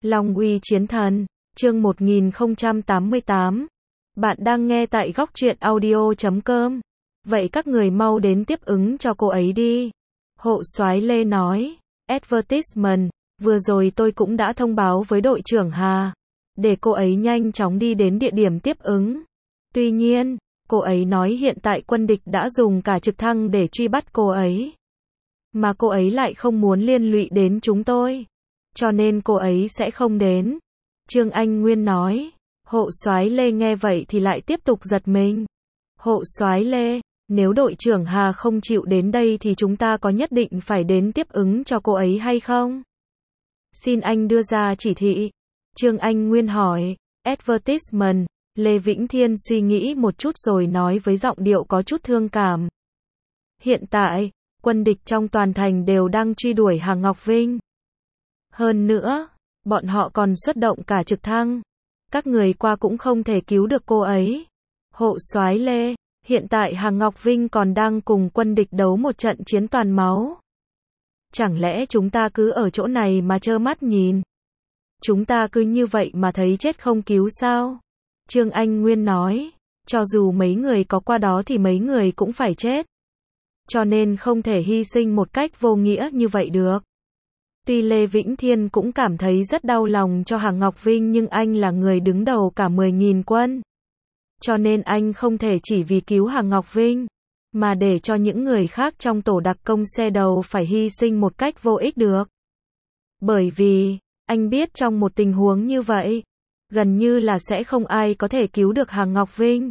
Long uy chiến thần, chương 1088. Bạn đang nghe tại góc truyện audio.com. Vậy các người mau đến tiếp ứng cho cô ấy đi. Hộ soái Lê nói. Advertisement, vừa rồi tôi cũng đã thông báo với đội trưởng Hà, để cô ấy nhanh chóng đi đến địa điểm tiếp ứng. Tuy nhiên, cô ấy nói hiện tại quân địch đã dùng cả trực thăng để truy bắt cô ấy. Mà cô ấy lại không muốn liên lụy đến chúng tôi. Cho nên cô ấy sẽ không đến. Trương Anh Nguyên nói. Hộ soái Lê nghe vậy thì lại tiếp tục giật mình. Hộ soái Lê, nếu đội trưởng Hà không chịu đến đây thì chúng ta có nhất định phải đến tiếp ứng cho cô ấy hay không? Xin anh đưa ra chỉ thị. Trương Anh Nguyên hỏi. Advertisement, Lê Vĩnh Thiên suy nghĩ một chút rồi nói với giọng điệu có chút thương cảm. Hiện tại, quân địch trong toàn thành đều đang truy đuổi Hà Ngọc Vinh. Hơn nữa, bọn họ còn xuất động cả trực thăng. Các người qua cũng không thể cứu được cô ấy. Hộ soái Lê, hiện tại Hà Ngọc Vinh còn đang cùng quân địch đấu một trận chiến toàn máu. Chẳng lẽ chúng ta cứ ở chỗ này mà trơ mắt nhìn? Chúng ta cứ như vậy mà thấy chết không cứu sao? Trương Anh Nguyên nói, cho dù mấy người có qua đó thì mấy người cũng phải chết. Cho nên không thể hy sinh một cách vô nghĩa như vậy được. Tuy Lê Vĩnh Thiên cũng cảm thấy rất đau lòng cho Hà Ngọc Vinh nhưng anh là người đứng đầu cả 10.000 quân. Cho nên anh không thể chỉ vì cứu Hà Ngọc Vinh, mà để cho những người khác trong tổ đặc công xe đầu phải hy sinh một cách vô ích được. Bởi vì, anh biết trong một tình huống như vậy, gần như là sẽ không ai có thể cứu được Hà Ngọc Vinh.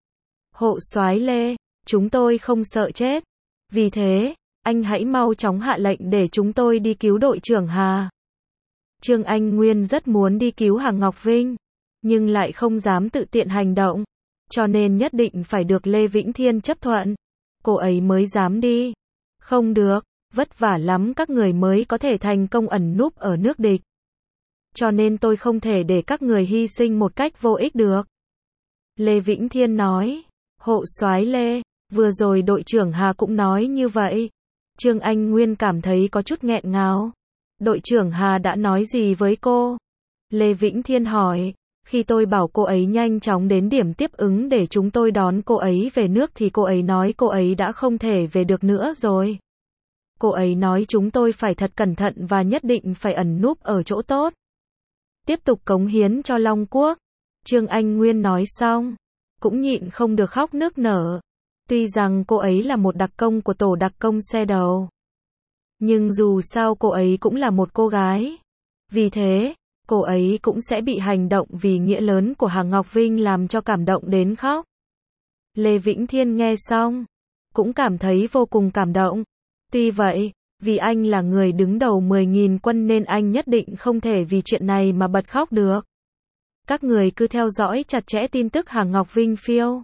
Hộ soái Lê, chúng tôi không sợ chết. Vì thế, anh hãy mau chóng hạ lệnh để chúng tôi đi cứu đội trưởng Hà. Trương Anh Nguyên rất muốn đi cứu Hà Ngọc Vinh, nhưng lại không dám tự tiện hành động, cho nên nhất định phải được Lê Vĩnh Thiên chấp thuận, cô ấy mới dám đi. Không được, vất vả lắm các người mới có thể thành công ẩn núp ở nước địch. Cho nên tôi không thể để các người hy sinh một cách vô ích được. Lê Vĩnh Thiên nói. Hộ soái Lê, vừa rồi đội trưởng Hà cũng nói như vậy. Trương Anh Nguyên cảm thấy có chút nghẹn ngào. Đội trưởng Hà đã nói gì với cô? Lê Vĩnh Thiên hỏi. Khi tôi bảo cô ấy nhanh chóng đến điểm tiếp ứng để chúng tôi đón cô ấy về nước thì cô ấy nói cô ấy đã không thể về được nữa rồi. Cô ấy nói chúng tôi phải thật cẩn thận và nhất định phải ẩn núp ở chỗ tốt. Tiếp tục cống hiến cho Long Quốc. Trương Anh Nguyên nói xong, cũng nhịn không được khóc nức nở. Tuy rằng cô ấy là một đặc công của tổ đặc công xe đầu, nhưng dù sao cô ấy cũng là một cô gái. Vì thế, cô ấy cũng sẽ bị hành động vì nghĩa lớn của Hà Ngọc Vinh làm cho cảm động đến khóc. Lê Vĩnh Thiên nghe xong, cũng cảm thấy vô cùng cảm động. Tuy vậy, vì anh là người đứng đầu 10.000 quân nên anh nhất định không thể vì chuyện này mà bật khóc được. Các người cứ theo dõi chặt chẽ tin tức Hà Ngọc Vinh phiêu.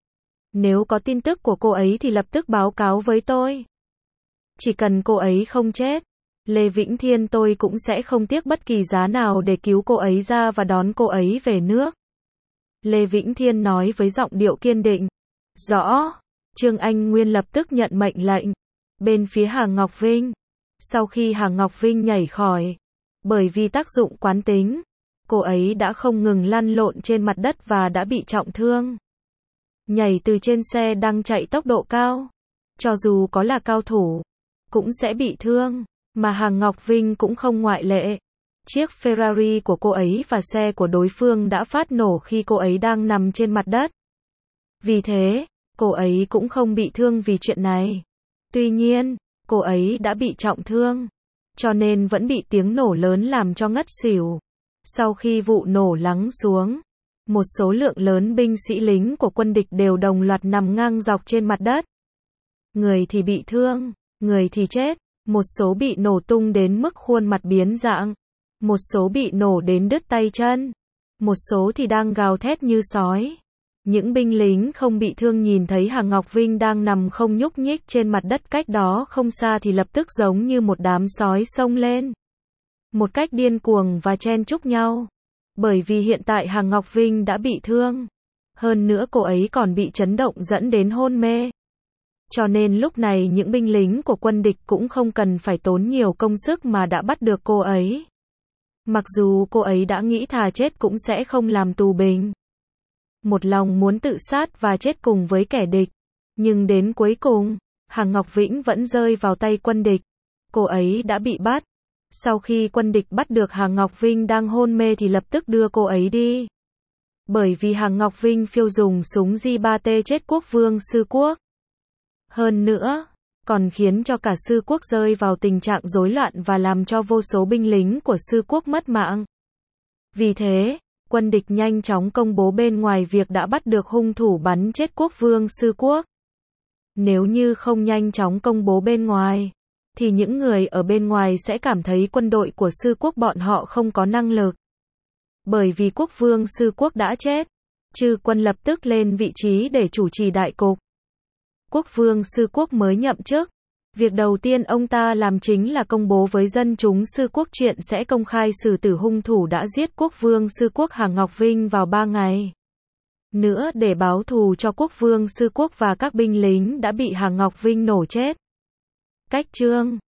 Nếu có tin tức của cô ấy thì lập tức báo cáo với tôi. Chỉ cần cô ấy không chết, Lê Vĩnh Thiên tôi cũng sẽ không tiếc bất kỳ giá nào để cứu cô ấy ra và đón cô ấy về nước. Lê Vĩnh Thiên nói với giọng điệu kiên định. Rõ. Trương Anh Nguyên lập tức nhận mệnh lệnh. Bên phía Hà Ngọc Vinh, sau khi Hà Ngọc Vinh nhảy khỏi, bởi vì tác dụng quán tính, cô ấy đã không ngừng lăn lộn trên mặt đất và đã bị trọng thương. Nhảy từ trên xe đang chạy tốc độ cao, cho dù có là cao thủ, cũng sẽ bị thương, mà Hà Ngọc Vinh cũng không ngoại lệ. Chiếc Ferrari của cô ấy và xe của đối phương đã phát nổ khi cô ấy đang nằm trên mặt đất. Vì thế, cô ấy cũng không bị thương vì chuyện này. Tuy nhiên, cô ấy đã bị trọng thương, cho nên vẫn bị tiếng nổ lớn làm cho ngất xỉu. Sau khi vụ nổ lắng xuống, một số lượng lớn binh sĩ lính của quân địch đều đồng loạt nằm ngang dọc trên mặt đất. Người thì bị thương, người thì chết, một số bị nổ tung đến mức khuôn mặt biến dạng, một số bị nổ đến đứt tay chân, một số thì đang gào thét như sói. Những binh lính không bị thương nhìn thấy Hà Ngọc Vinh đang nằm không nhúc nhích trên mặt đất cách đó không xa thì lập tức giống như một đám sói xông lên. Một cách điên cuồng và chen chúc nhau. Bởi vì hiện tại Hà Ngọc Vinh đã bị thương. Hơn nữa cô ấy còn bị chấn động dẫn đến hôn mê. Cho nên lúc này những binh lính của quân địch cũng không cần phải tốn nhiều công sức mà đã bắt được cô ấy. Mặc dù cô ấy đã nghĩ thà chết cũng sẽ không làm tù binh. Một lòng muốn tự sát và chết cùng với kẻ địch. Nhưng đến cuối cùng, Hằng Ngọc Vĩnh vẫn rơi vào tay quân địch. Cô ấy đã bị bắt. Sau khi quân địch bắt được Hằng Ngọc Vinh đang hôn mê thì lập tức đưa cô ấy đi. Bởi vì Hằng Ngọc Vinh phiêu dùng súng J3T chết quốc vương Sư Quốc. Hơn nữa, còn khiến cho cả Sư Quốc rơi vào tình trạng rối loạn và làm cho vô số binh lính của Sư Quốc mất mạng. Vì thế, quân địch nhanh chóng công bố bên ngoài việc đã bắt được hung thủ bắn chết quốc vương Sư Quốc. Nếu như không nhanh chóng công bố bên ngoài, thì những người ở bên ngoài sẽ cảm thấy quân đội của Sư Quốc bọn họ không có năng lực. Bởi vì quốc vương Sư Quốc đã chết, Trư Quân lập tức lên vị trí để chủ trì đại cục. Quốc vương Sư Quốc mới nhậm chức. Việc đầu tiên ông ta làm chính là công bố với dân chúng Sư Quốc chuyện sẽ công khai xử tử hung thủ đã giết quốc vương Sư Quốc Hằng Ngọc Vinh vào 3 ngày. Nữa để báo thù cho quốc vương Sư Quốc và các binh lính đã bị Hằng Ngọc Vinh nổ chết. Cách chương